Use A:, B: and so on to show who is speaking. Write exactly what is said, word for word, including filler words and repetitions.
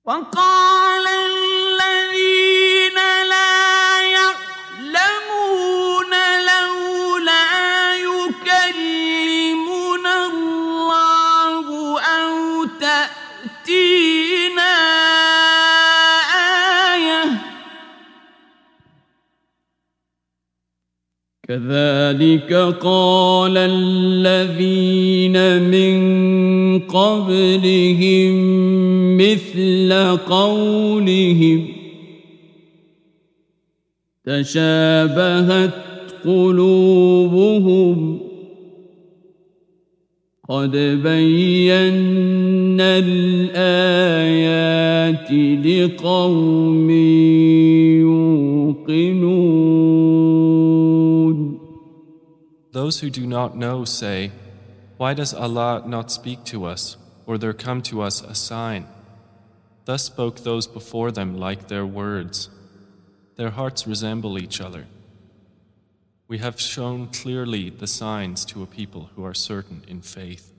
A: وقال الذين لا يعلمون لولا يكلمنا الله أو تأتينا آية كذلك قال الذين من قبلهم مثل قولهم تشابهت قلوبهم قد بينا الآيات لقوم يوقنون.
B: Those who do not know say, why does Allah not speak to us, or there come to us a sign? Thus spoke those before them like their words. Their hearts resemble each other. We have shown clearly the signs to a people who are certain in faith.